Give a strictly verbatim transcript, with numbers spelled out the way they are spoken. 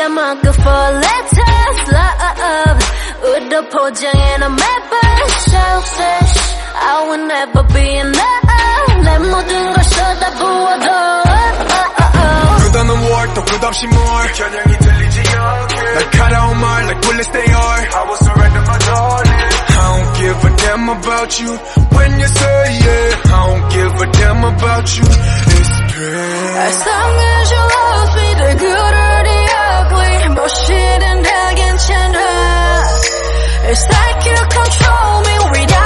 I'm a good for letters, love. With the 포장에 너 매번 selfish. I will never be enough. 내 모든 걸 쏟아부어도 끝없는 war 또 끝없이 more 겨냥이 들리지 않게 날카로운 말 like bullets they are I will surrender my darling I don't give a damn about you when you say yeah I don't give a damn about you It's pain As long as you love me the good or the ugly 무엇이든 다 괜찮아 It's like you control me without